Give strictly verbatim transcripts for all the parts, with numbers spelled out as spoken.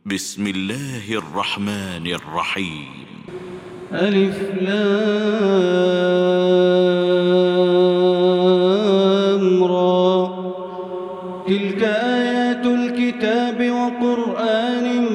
بسم الله الرحمن الرحيم. ألف لام را. تلك آيات الكتاب وقرآن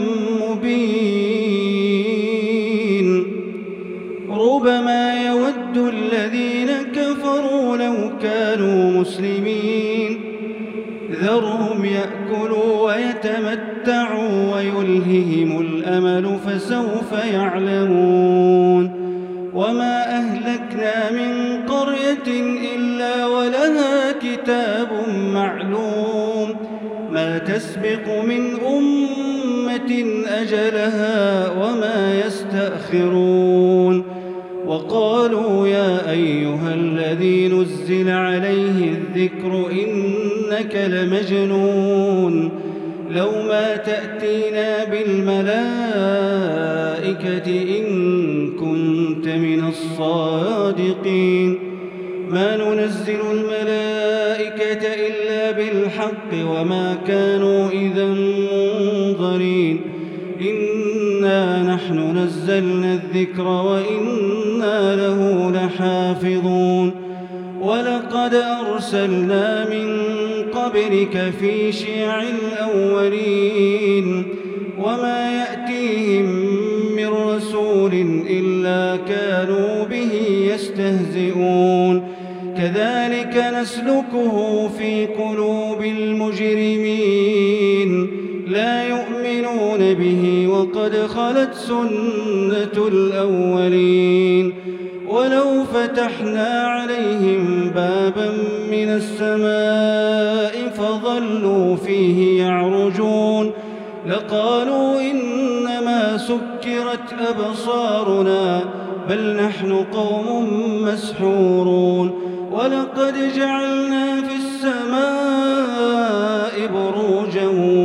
مبين. ربما يود الذين كفروا لو كانوا مسلمين. ذرهم يأكلوا ويتمتعوا ويلههم الأمل فسوف يعلمون. وما أهلكنا من قرية إلا ولها كتاب معلوم. ما تسبق من أمة أجلها وما يستأخرون. وقالوا يا أيها الذي نزل عليه الذكر إنك لمجنون. لو ما تأتينا بالملائكة إن كنت من الصادقين. ما ننزل الملائكة إلا بالحق وما كانوا إذا منظرين. إنا نحن نزلنا الذكر وإنا له لحافظون. ولقد أرسلنا من قبلك في شيع الأولين. وما يأتيهم من رسول إلا كانوا به يستهزئون. كذلك نسلكه في قلوب المجرمين. لا يؤمنون به وقد خلت سنة الأولين. ولو فتحنا عليهم بابا من السماء فظلوا فيه يعرجون لقالوا إنما سكرت أبصارنا بل نحن قوم مسحورون. ولقد جعلنا في السماء بروجا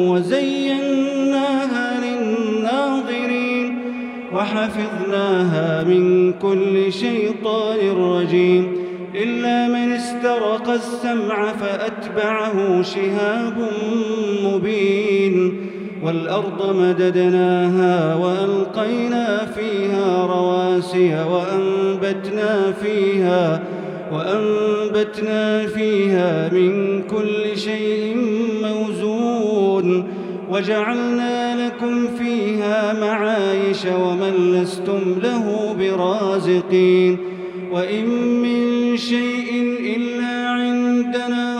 وزيناها للناظرين وحفظناها من كل شيطان رجيم إلا من استرق السمع فأتبعه شهاب مبين. والأرض مددناها وألقينا فيها رواسي وأنبتنا فيها وأنبتنا فيها من كل شيء موزون. وجعلنا لكم فيها معايش ومن لستم له برازقين. وإن من شيء إلا عندنا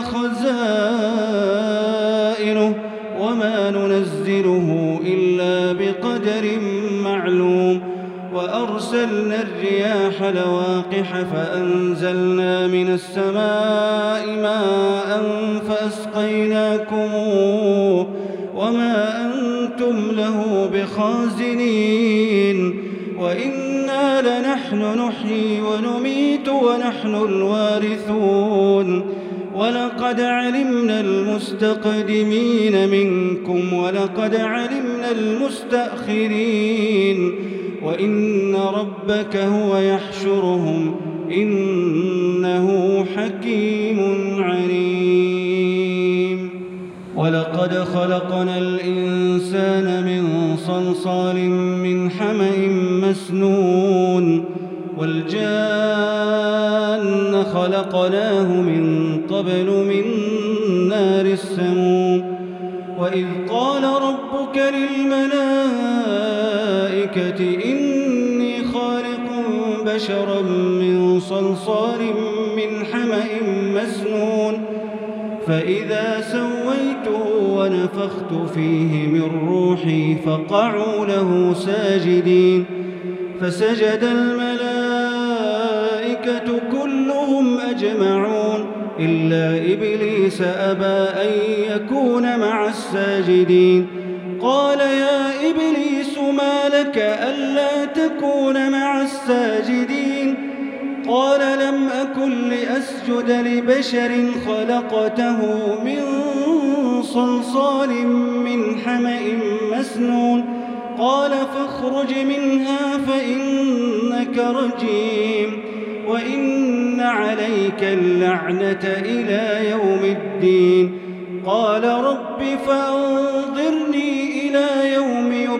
خزائنه وما ننزله إلا بقدر معلوم. وأرسلنا الرياح لواقح فأنزلنا من السماء ماء فأسقيناكموه وما أنتم له بخازنين. وإنا لنحن نحيي ونميت ونحن الوارثون. ولقد علمنا المستقدمين منكم ولقد علمنا المستأخرين. وإن ربك هو يحشرهم إنه حكيم عليم. ولقد خلقنا الإنسان من صلصال من حمأ مسنون. والجان خلقناه من قبل من نار السموم. وإذ قال ربك للملائكة إني خالق بشرا من صلصال من حمأ مسنون. فإذا سويته ونفخت فيه من روحي فقعوا له ساجدين. فسجد الملائكة كلهم أجمعون إلا إبليس أبى أن يكون مع الساجدين. قال يا إبليس ما لك ألا تكون مع الساجدين؟ قال لم أكن لأسجد لبشر خلقته من صلصال من حمأ مسنون. قال فاخرج منها فإنك رجيم وإن عليك اللعنة إلى يوم الدين. قال رب فأنظرني إلى يوم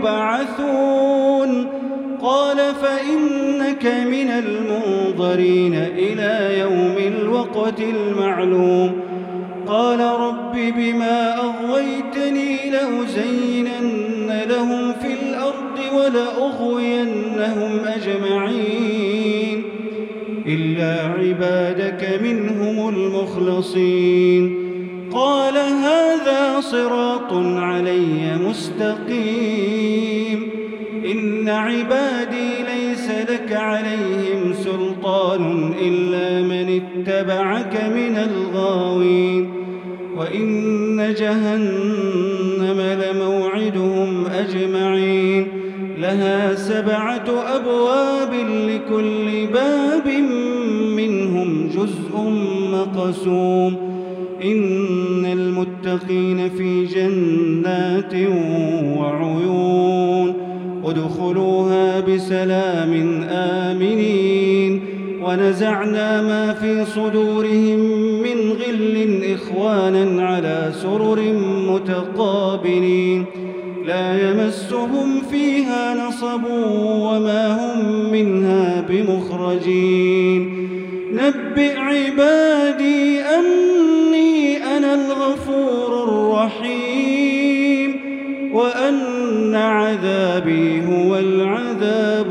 يبعثون قال فإنك من المنظرين إلى يوم الوقت المعلوم قال رب بما أغويتني لأزينن لهم في الأرض ولأغوينهم أجمعين إلا عبادك منهم المخلصين قال هذا صراط علي مستقيم إن عبادي ليس لك عليهم سلطان إلا من اتبعك من الغاوين وإن جهنم لموعدهم أجمعين لها سبعة أبواب لكل باب منهم جزء مقسوم إن المتقين في جنات وعيون ادخلوها بسلام آمنين ونزعنا ما في صدورهم من غل إخوانا على سرر متقابلين لا يمسهم فيها نصب وما هم منها بمخرجين نبئ عبادي أني أنا الغفور الرحيم وأن عذابي هو العذاب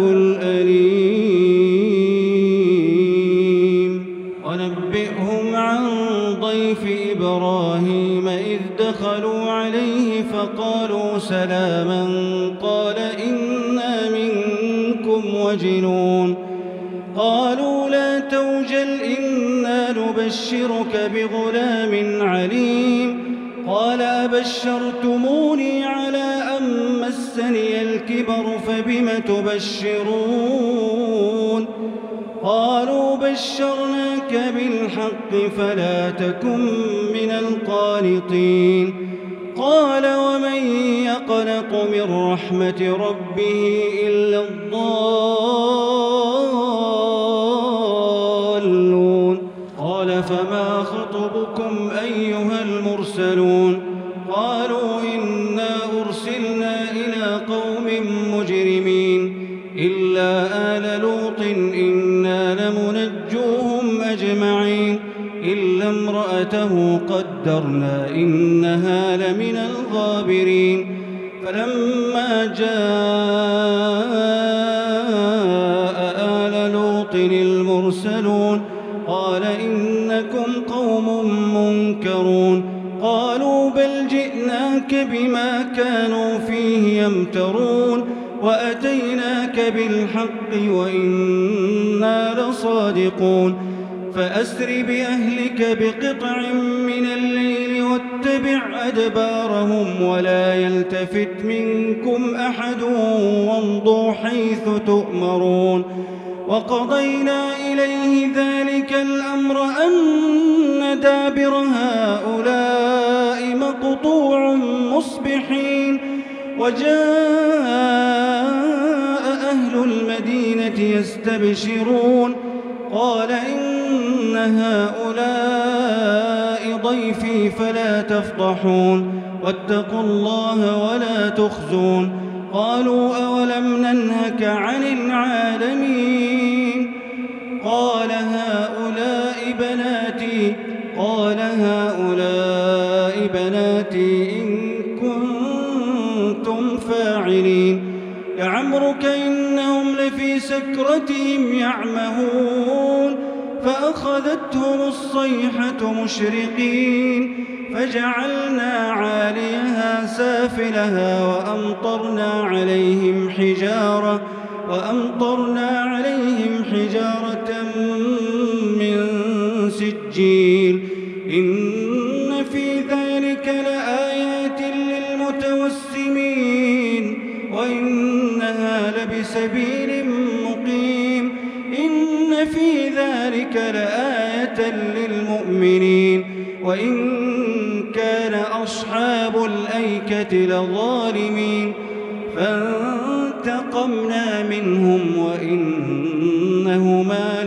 الأليم ونبئهم عن ضيف إبراهيم إذ دخلوا عليه فقالوا سلاما قال إنا منكم وجلون قالوا لا توجل إنا نبشرك بغلام عليم قال أبشرتموني على أن مسني الكبر فبم تبشرون قالوا بشرناك بالحق فلا تكن من القانطين قال ومن يقنط من رحمة ربه إلا الضالون قال فما خطبكم أيها المرسلون قالوا إنا أرسلنا إلى قوم مجرمين إلا آل لوط إنا لمنجوهم أجمعين إلا امرأته قدرنا إنها لمن الغابرين فلما جاء آل لوط المرسلون قال إنكم قوم منكرون قالوا بل جئناك بما كانوا فيه يمترون وأتيناك بالحق وإنا لصادقون فأسر بأهلك بقطع من الليل واتبع أدبارهم ولا يلتفت منكم أحد وامضوا حيث تؤمرون وقضينا إليه ذلك الأمر أن دابر هؤلاء مقطوع مصبحين وجاء أهل المدينة يستبشرون قال إن هؤلاء ضيفي فلا تفضحون واتقوا الله ولا تخزون قالوا أولم ننهك عن العالمين قال هؤلاء بناتي قال هؤلاء بناتي إن كنتم فاعلين لعمرك إنهم لفي سكرتهم يعمهون فأخذتهم الصيحة مشرقين فجعلنا عاليها سافلها وأمطرنا عليهم حجارة وأمطرنا عليهم حجارة من سجيل إن في ذلك لآيات للمتوسمين وإنها لبسبيل مقيم إن في ذلك لآية للمؤمنين وإن كان أصحاب الأيكة لظالمين فانتقمنا منهم وإنهما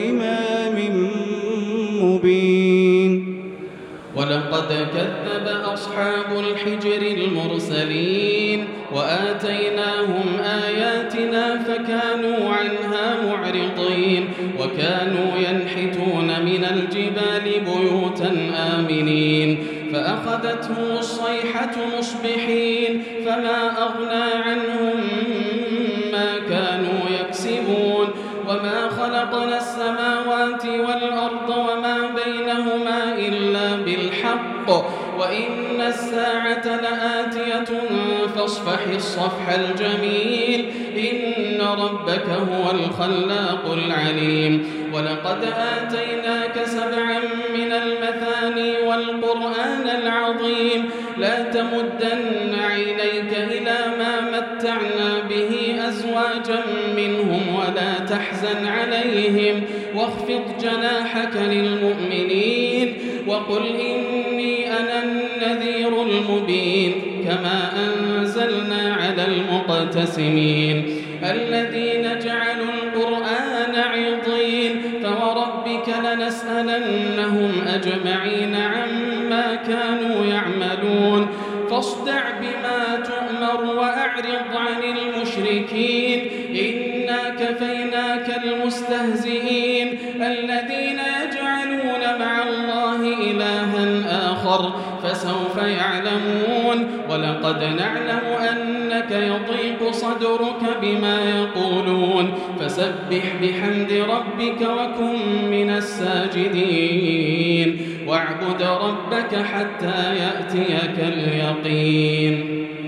لبإمام مبين ولقد كذب أصحاب الحجر المرسلين وآتيناهم آياتنا فكانوا عنها معرضين وكانوا ينحتون من الجبال بيوتا آمنين فأخذتهم الصيحة مصبحين فما أغنى عنهم ما كانوا يكسبون وما خلقنا السماوات والأرض وما بينهما إلا بالحق وإن الساعة لآتية فاصفح الصفح الجميل إن ربك هو الخلاق العليم ولقد آتيناك سبعا من المثاني والقرآن العظيم لا تمدن عينيك إلى ما متعنا به أزواجا منهم ولا تحزن عليهم واخفض جناحك للمؤمنين وقل إني أنا النذير المبين كما أنزلنا على المقتسمين الذين جعلوا القرآن عضين فوربك لنسألنهم أجمعين عما كانوا يعملون فاصدع بما تؤمر وأعرض عن المشركين إنا كفيناك المستهزئين الذين يجعلون مع الله إلها آخر فسوف يعلمون ولقد نعلم أنك يضيق صدرك بما يقولون فسبح بحمد ربك وكن من الساجدين واعبد ربك حتى يأتيك اليقين.